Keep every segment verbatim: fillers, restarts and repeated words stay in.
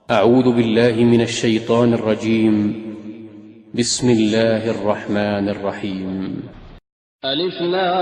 أعوذ بالله من الشيطان الرجيم. بسم الله الرحمن الرحيم. ألف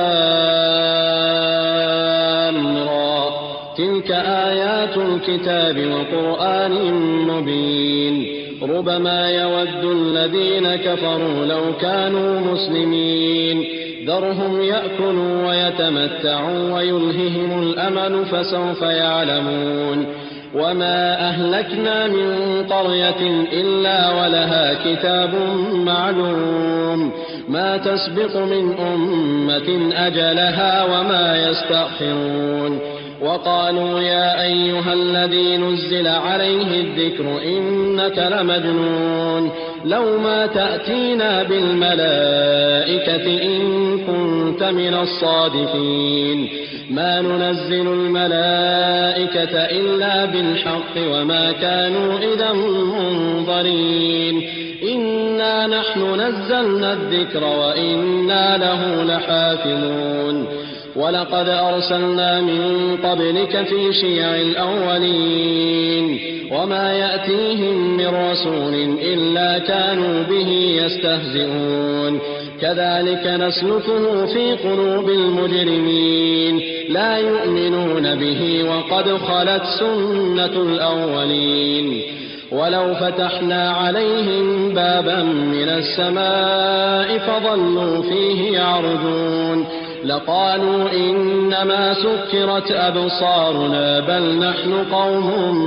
لام را، تلك آيات الكتاب وقرآن مبين. ربما يود الذين كفروا لو كانوا مسلمين. ذرهم يأكلوا ويتمتعوا ويلههم الأمل فسوف يعلمون. وما أهلكنا من قرية إلا ولها كتاب معلوم، ما تسبق من أمة أجلها وما يستأخرون. وقالوا يا أيها الذي نزل عليه الذكر إنك لمجنون، لو ما تأتينا بالملائكة إن كنت من الصادقين. ما ننزل الملائكة إلا بالحق وما كانوا إذا منظرين. إنا نحن نزلنا الذكر وإنا له لحافظون. ولقد أرسلنا من قبلك في شيع الأولين، وما يأتيهم من رسول إلا كانوا به يستهزئون. كذلك نسلكه في قلوب المجرمين، لا يؤمنون به وقد خلت سنة الأولين. ولو فتحنا عليهم بابا من السماء فظلوا فيه يعرجون لقالوا إنما سكرت أبصارنا بل نحن قوم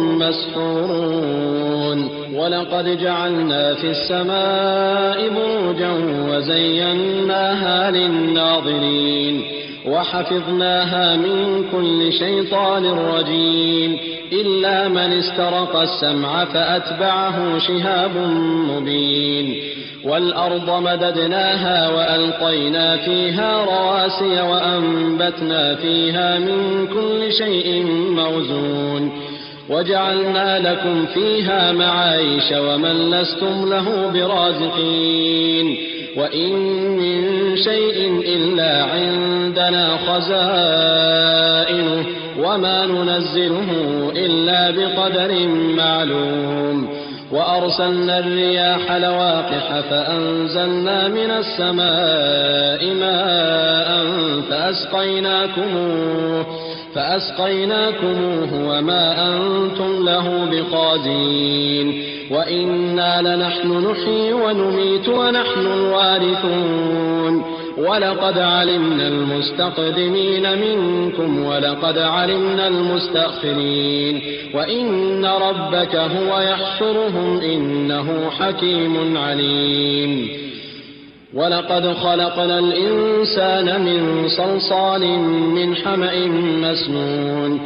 مسحورون. ولقد جعلنا في السماء بروجا وزيناها للناظرين وحفظناها من كل شيطان رجيم إلا من استرق السمع فأتبعه شهاب مبين. والأرض مددناها وألقينا فيها رواسي وأنبتنا فيها من كل شيء موزون وجعلنا لكم فيها معايش ومن لستم له برازقين. وإن من شيء إلا عندنا خزائنه وما ننزله إلا بقدر معلوم. وأرسلنا الرياح لواقح فأنزلنا من السماء ماء فأسقيناكموه فأسقيناكموه وما أنتم له بخازين. وإنا لنحن نحيي ونميت ونحن الوارثون. ولقد علمنا المستقدمين منكم ولقد علمنا المستأخرين. وإن ربك هو يحشرهم إنه حكيم عليم. ولقد خلقنا الإنسان من صلصال من حمأ مسنون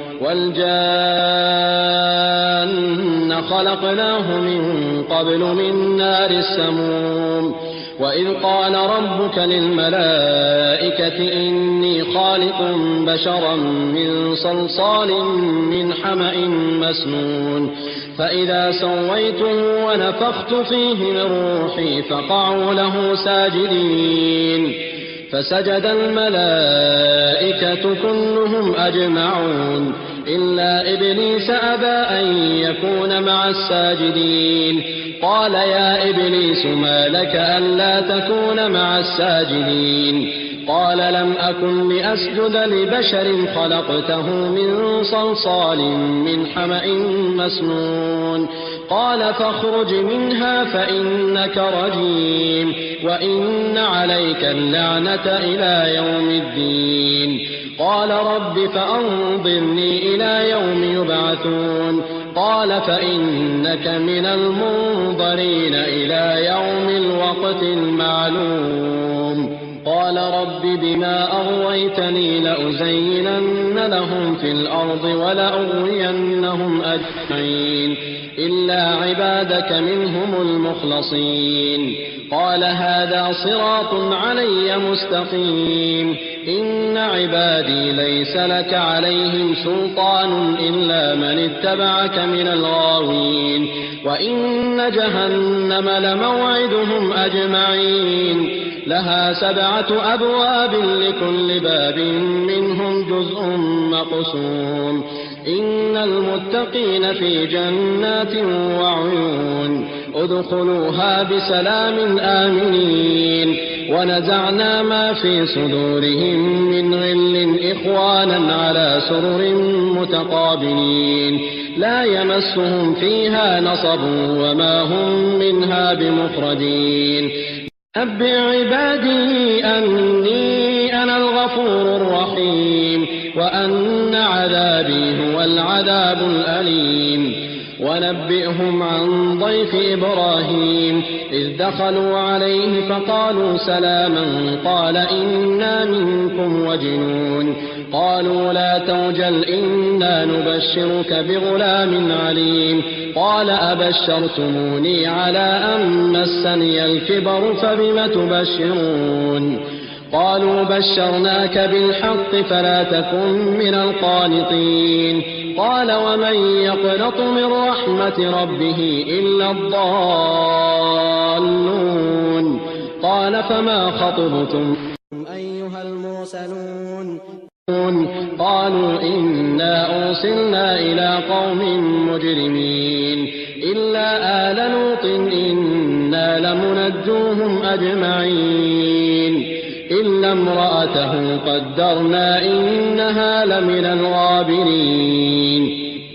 والجان خلقناه من قبل من نار السموم. وإذ قال ربك للملائكة إني خالق بشرا من صلصال من حمأ مسنون فإذا سويته ونفخت فيه من روحي فقعوا له ساجدين. فسجد الملائكة كلهم أجمعون إلا إبليس أبى أن يكون مع الساجدين. قال يا إبليس ما لك ألا تكون مع الساجدين؟ قال لم أكن لأسجد لبشر خلقته من صلصال من حمأ مسنون. قال فاخرج منها فإنك رجيم وإن عليك اللعنة إلى يوم الدين. قال رب فأنظرني إلى يوم يبعثون. قال فإنك من المنظرين إلى يوم الوقت المعلوم. قال رب بما أغويتني لأزينن لهم في الأرض ولأغوينهم أجمعين إلا عبادك منهم المخلصين. قال هذا صراط علي مستقيم. إن عبادي ليس لك عليهم سلطان إلا من اتبعك من الغاوين. وإن جهنم لموعدهم أجمعين لها سبعة أبواب لكل باب منهم جزء مقسوم. إن المتقين في جنات وعيون ادخلوها بسلام آمنين ونزعنا ما في صدورهم من غل إخوانا على سرر متقابلين لا يمسهم فيها نصب وما هم منها بمخرجين نبئ عبادي أني أنا الغفور الرحيم وأن عذابي هو العذاب الأليم ونبئهم عن ضيف إبراهيم إذ دخلوا عليه فقالوا سلاما قال إنا منكم وجنون قالوا لا توجل إنا نبشرك بغلام عليم قال أبشرتموني على أن مسني الكبر فبم تبشرون قالوا بشرناك بالحق فلا تكن من القانطين قال ومن يقنط من رحمة ربه إلا الضالون قال فما خطبتم أيها المرسلون قالوا إنا أرسلنا إلى قوم مجرمين إلا آل لوط إنا لمنجوهم أجمعين إلا امرأته قدرنا إنها لمن الغابرين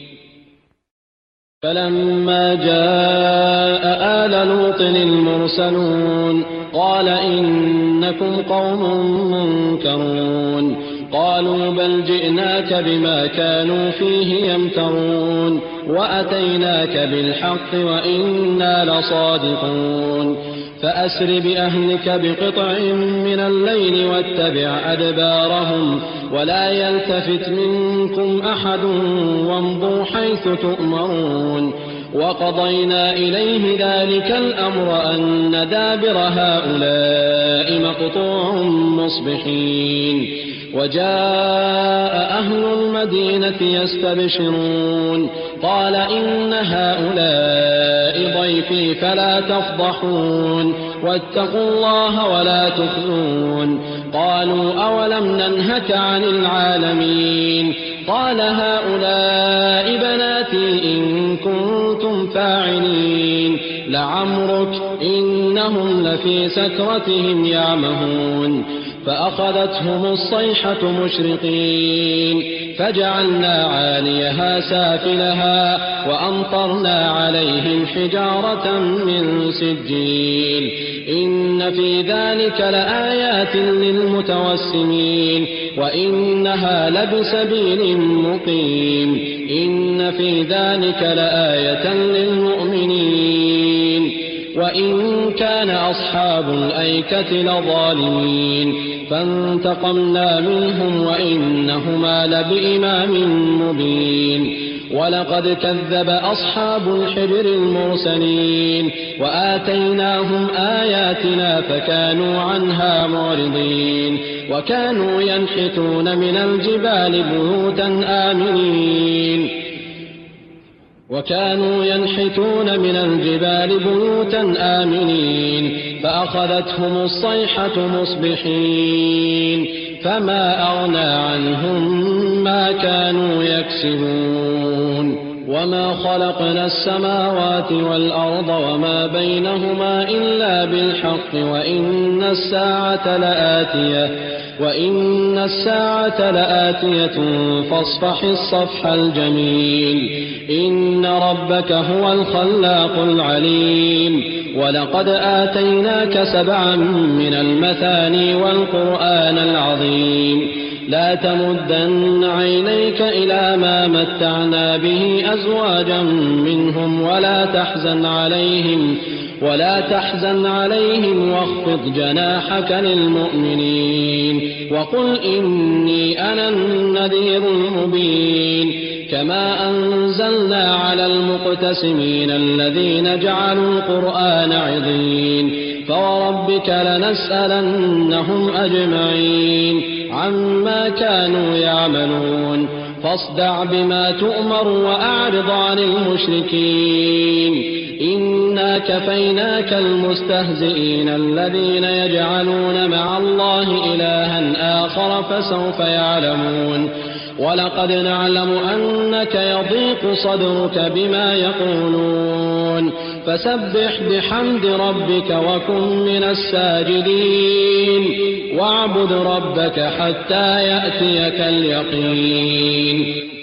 فلما جاء آل لوط المرسلون قال إنكم قوم منكرون قالوا بل جئناك بما كانوا فيه يمترون وأتيناك بالحق وإنا لصادقون فأسر بأهلك بقطع من الليل واتبع أدبارهم ولا يلتفت منكم أحد وامضوا حيث تؤمرون وقضينا إليه ذلك الأمر أن دابر هؤلاء مقطوع مصبحين وجاء أهل المدينة يستبشرون قال إن هؤلاء ضيفي فلا تفضحون واتقوا الله ولا تخزون قالوا أولم ننهك عن العالمين قال هؤلاء بناتي إن كنتم فاعلين لعمرك إنهم لفي سكرتهم يعمهون فأخذتهم الصيحة مشرقين فجعلنا عاليها سافلها وأمطرنا عليهم حجارة من سجيل إن في ذلك لآيات للمتوسمين وإنها لبسبيل مقيم إن في ذلك لآية للمؤمنين وإن كان أصحاب الأيكة لظالمين فانتقمنا منهم وإنهما لبإمام مبين ولقد كذب أصحاب الحجر المرسلين وآتيناهم آياتنا فكانوا عنها معرضين وكانوا ينحتون من الجبال بيوتا آمنين وكانوا ينحتون من الجبال بيوتا آمنين فأخذتهم الصيحة مصبحين فما أغنى عنهم ما كانوا يكسبون وما خلقنا السماوات والأرض وما بينهما إلا بالحق وإن الساعة لآتية وإن الساعة لآتية فاصفح الصفح الجميل إن ربك هو الخلاق العليم ولقد آتيناك سبعا من المثاني والقرآن العظيم لا تمدن عينيك إلى ما متعنا به أزواجا منهم ولا تحزن عليهم ولا تحزن عليهم واخفض جناحك للمؤمنين وقل إني أنا النذير المبين كما أنزلنا على المقتسمين الذين جعلوا القرآن عضين فوربك لنسألنهم أجمعين عما كانوا يعملون فاصدع بما تؤمر وأعرض عن المشركين إنا كفيناك المستهزئين الذين يجعلون مع الله إلها آخر فسوف يعلمون ولقد نعلم أنك يضيق صدرك بما يقولون فسبح بحمد ربك وكن من الساجدين واعبد ربك حتى يأتيك اليقين